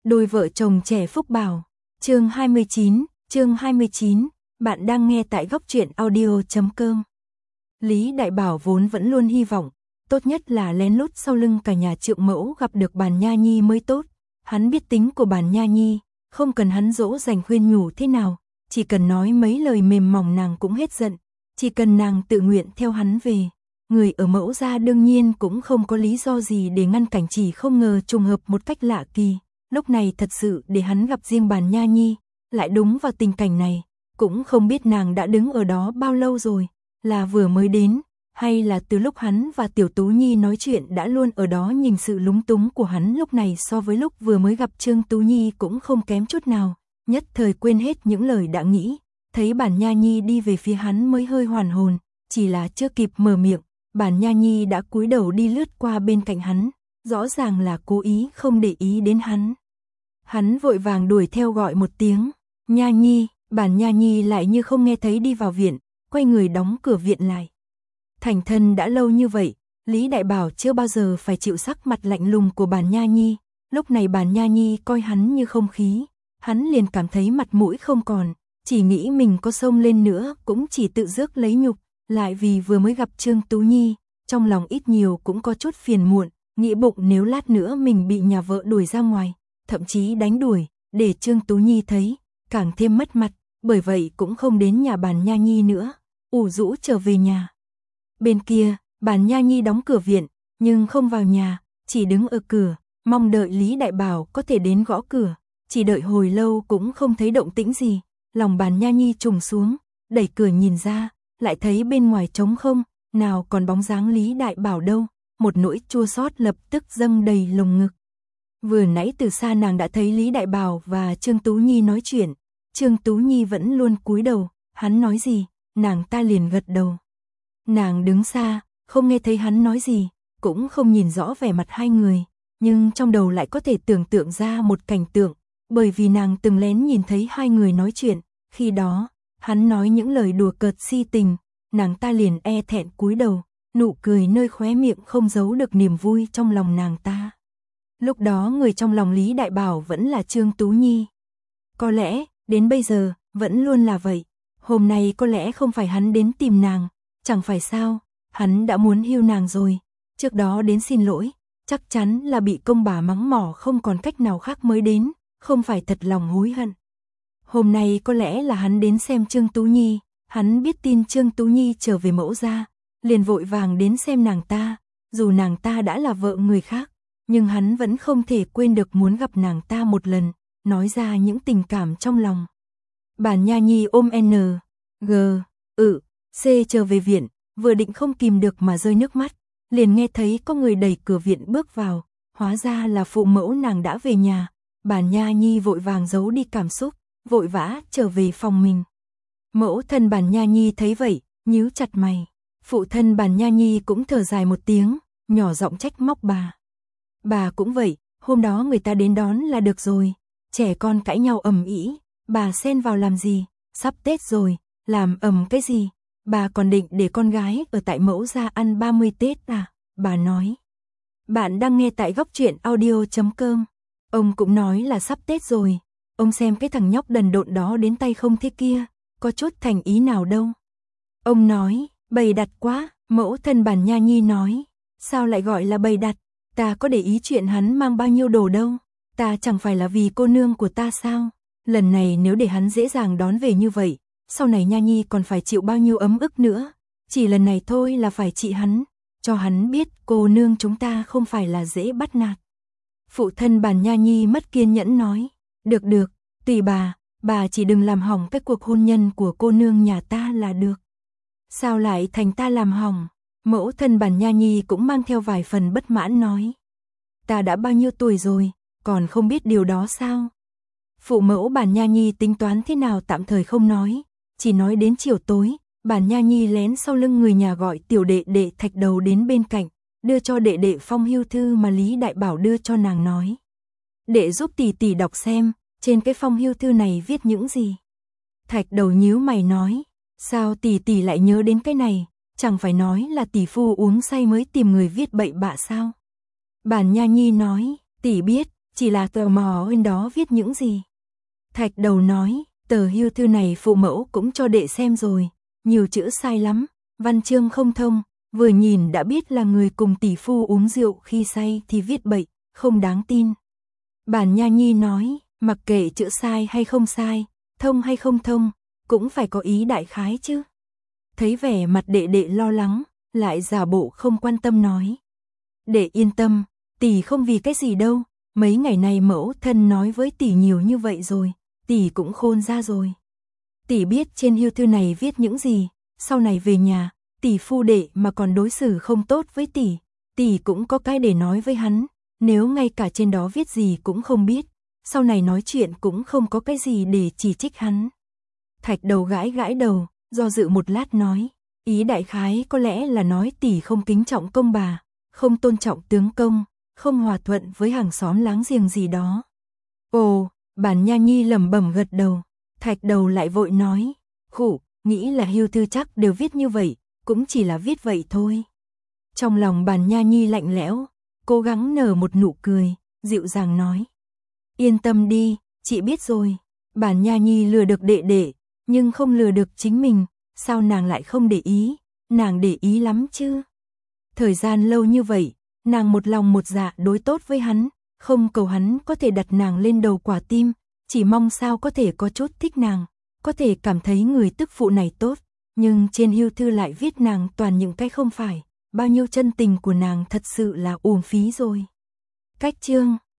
Đôi vợ chồng trẻ phúc bảo. Chương 29, bạn đang nghe tại góc truyện audio.com. Lý Đại Bảo vốn vẫn luôn hy vọng, tốt nhất là lén lút sau lưng cả nhà Trượng Mẫu gặp được Bàn Nha Nhi mới tốt. Hắn biết tính của Bàn Nha Nhi, không cần hắn dỗ dành khuyên nhủ thế nào, chỉ cần nói mấy lời mềm mỏng nàng cũng hết giận, chỉ cần nàng tự nguyện theo hắn về. Người ở Mẫu gia đương nhiên cũng không có lý do gì để ngăn cản, chỉ không ngờ trùng hợp một cách lạ kỳ. Lúc này thật sự để hắn gặp riêng Bàn Nha Nhi, lại đúng vào tình cảnh này, cũng không biết nàng đã đứng ở đó bao lâu rồi, là vừa mới đến, hay là từ lúc hắn và Tiểu Tú Nhi nói chuyện đã luôn ở đó. Nhìn sự lúng túng của hắn lúc này so với lúc vừa mới gặp Trương Tú Nhi cũng không kém chút nào, nhất thời quên hết những lời đã nghĩ, thấy Bàn Nha Nhi đi về phía hắn mới hơi hoàn hồn, chỉ là chưa kịp mở miệng, Bàn Nha Nhi đã cúi đầu đi lướt qua bên cạnh hắn, rõ ràng là cố ý không để ý đến hắn. Hắn vội vàng đuổi theo gọi một tiếng, Nha Nhi, Bàn Nha Nhi lại như không nghe thấy đi vào viện, quay người đóng cửa viện lại. Thành thân đã lâu như vậy, Lý Đại Bảo chưa bao giờ phải chịu sắc mặt lạnh lùng của Bàn Nha Nhi, lúc này Bàn Nha Nhi coi hắn như không khí, hắn liền cảm thấy mặt mũi không còn, chỉ nghĩ mình có xông lên nữa cũng chỉ tự rước lấy nhục, lại vì vừa mới gặp Trương Tú Nhi, trong lòng ít nhiều cũng có chút phiền muộn, nghĩ bụng nếu lát nữa mình bị nhà vợ đuổi ra ngoài, thậm chí đánh đuổi, để Trương Tú Nhi thấy, càng thêm mất mặt, bởi vậy cũng không đến nhà Bàn Nha Nhi nữa, ủ rũ trở về nhà. Bên kia, Bàn Nha Nhi đóng cửa viện, nhưng không vào nhà, chỉ đứng ở cửa, mong đợi Lý Đại Bảo có thể đến gõ cửa, chỉ đợi hồi lâu cũng không thấy động tĩnh gì, lòng Bàn Nha Nhi trùng xuống, đẩy cửa nhìn ra, lại thấy bên ngoài trống không, nào còn bóng dáng Lý Đại Bảo đâu, một nỗi chua xót lập tức dâng đầy lồng ngực. Vừa nãy từ xa nàng đã thấy Lý Đại Bảo và Trương Tú Nhi nói chuyện, Trương Tú Nhi vẫn luôn cúi đầu, hắn nói gì, nàng ta liền gật đầu. Nàng đứng xa, không nghe thấy hắn nói gì, cũng không nhìn rõ vẻ mặt hai người, nhưng trong đầu lại có thể tưởng tượng ra một cảnh tượng, bởi vì nàng từng lén nhìn thấy hai người nói chuyện, khi đó, hắn nói những lời đùa cợt si tình, nàng ta liền e thẹn cúi đầu, nụ cười nơi khóe miệng không giấu được niềm vui trong lòng nàng ta. Lúc đó người trong lòng Lý Đại Bảo vẫn là Trương Tú Nhi. Có lẽ, đến bây giờ, vẫn luôn là vậy. Hôm nay có lẽ không phải hắn đến tìm nàng, chẳng phải sao, hắn đã muốn hưu nàng rồi. Trước đó đến xin lỗi, chắc chắn là bị công bà mắng mỏ không còn cách nào khác mới đến, không phải thật lòng hối hận. Hôm nay có lẽ là hắn đến xem Trương Tú Nhi, hắn biết tin Trương Tú Nhi trở về Mẫu gia, liền vội vàng đến xem nàng ta, dù nàng ta đã là vợ người khác, nhưng hắn vẫn không thể quên được muốn gặp nàng ta một lần, nói ra những tình cảm trong lòng. Bàn Nha Nhi ôm C trở về viện, vừa định không kìm được mà rơi nước mắt, liền nghe thấy có người đẩy cửa viện bước vào, hóa ra là phụ mẫu nàng đã về nhà. Bàn Nha Nhi vội vàng giấu đi cảm xúc, vội vã trở về phòng mình. Mẫu thân Bàn Nha Nhi thấy vậy, nhíu chặt mày. Phụ thân Bàn Nha Nhi cũng thở dài một tiếng, nhỏ giọng trách móc bà. Bà cũng vậy, hôm đó người ta đến đón là được rồi, trẻ con cãi nhau ầm ĩ, bà xen vào làm gì, sắp Tết rồi, làm ầm cái gì, bà còn định để con gái ở tại Mẫu gia ăn 30 Tết à, bà nói. Bạn đang nghe tại góc truyện audio.com, ông cũng nói là sắp Tết rồi, ông xem cái thằng nhóc đần độn đó đến tay không thế kia, có chút thành ý nào đâu. Ông nói, bày đặt quá, mẫu thân Bàn Nha Nhi nói, sao lại gọi là bày đặt, ta có để ý chuyện hắn mang bao nhiêu đồ đâu, ta chẳng phải là vì cô nương của ta sao, lần này nếu để hắn dễ dàng đón về như vậy, sau này Nha Nhi còn phải chịu bao nhiêu ấm ức nữa, chỉ lần này thôi là phải trị hắn, cho hắn biết cô nương chúng ta không phải là dễ bắt nạt. Phụ thân Bàn Nha Nhi mất kiên nhẫn nói, được, tùy bà chỉ đừng làm hỏng cái cuộc hôn nhân của cô nương nhà ta là được. Sao lại thành ta làm hỏng? Mẫu thân Bàn Nha Nhi cũng mang theo vài phần bất mãn nói. Ta đã bao nhiêu tuổi rồi, còn không biết điều đó sao? Phụ mẫu Bàn Nha Nhi tính toán thế nào tạm thời không nói, chỉ nói đến chiều tối, Bàn Nha Nhi lén sau lưng người nhà gọi tiểu đệ đệ Thạch Đầu đến bên cạnh, đưa cho đệ đệ phong hưu thư mà Lý Đại Bảo đưa cho nàng nói. Đệ giúp tỷ tỷ đọc xem, trên cái phong hưu thư này viết những gì? Thạch Đầu nhíu mày nói, sao tỷ tỷ lại nhớ đến cái này, chẳng phải nói là tỷ phu uống say mới tìm người viết bậy bạ sao? Bàn Nha Nhi nói, tỷ biết, chỉ là tò mò bên đó viết những gì. Thạch Đầu nói, tờ hưu thư này phụ mẫu cũng cho đệ xem rồi, nhiều chữ sai lắm, văn chương không thông, vừa nhìn đã biết là người cùng tỷ phu uống rượu khi say thì viết bậy, không đáng tin. Bản Nha Nhi nói, mặc kệ chữ sai hay không sai, thông hay không thông, cũng phải có ý đại khái chứ. Thấy vẻ mặt đệ đệ lo lắng, lại giả bộ không quan tâm nói. Đệ yên tâm, tỷ không vì cái gì đâu, mấy ngày này mẫu thân nói với tỷ nhiều như vậy rồi, tỷ cũng khôn ra rồi. Tỷ biết trên hưu thư này viết những gì, sau này về nhà, tỷ phu đệ mà còn đối xử không tốt với tỷ cũng có cái để nói với hắn, nếu ngay cả trên đó viết gì cũng không biết, sau này nói chuyện cũng không có cái gì để chỉ trích hắn. Thạch Đầu gãi gãi đầu, do dự một lát nói, ý đại khái có lẽ là nói tỷ không kính trọng công bà, không tôn trọng tướng công, không hòa thuận với hàng xóm láng giềng gì đó. Ồ, Bản Nha Nhi lẩm bẩm gật đầu, Thạch Đầu lại vội nói, khụ, nghĩ là hưu thư chắc đều viết như vậy, cũng chỉ là viết vậy thôi. Trong lòng Bản Nha Nhi lạnh lẽo, cố gắng nở một nụ cười, dịu dàng nói. Yên tâm đi, chị biết rồi. Bản Nha Nhi lừa được đệ đệ, nhưng không lừa được chính mình, sao nàng lại không để ý, nàng để ý lắm chứ. Thời gian lâu như vậy, nàng một lòng một dạ đối tốt với hắn, không cầu hắn có thể đặt nàng lên đầu quả tim, chỉ mong sao có thể có chút thích nàng, có thể cảm thấy người tức phụ này tốt, nhưng trên hưu thư lại viết nàng toàn những cái không phải, bao nhiêu chân tình của nàng thật sự là uổng phí rồi. Cách chương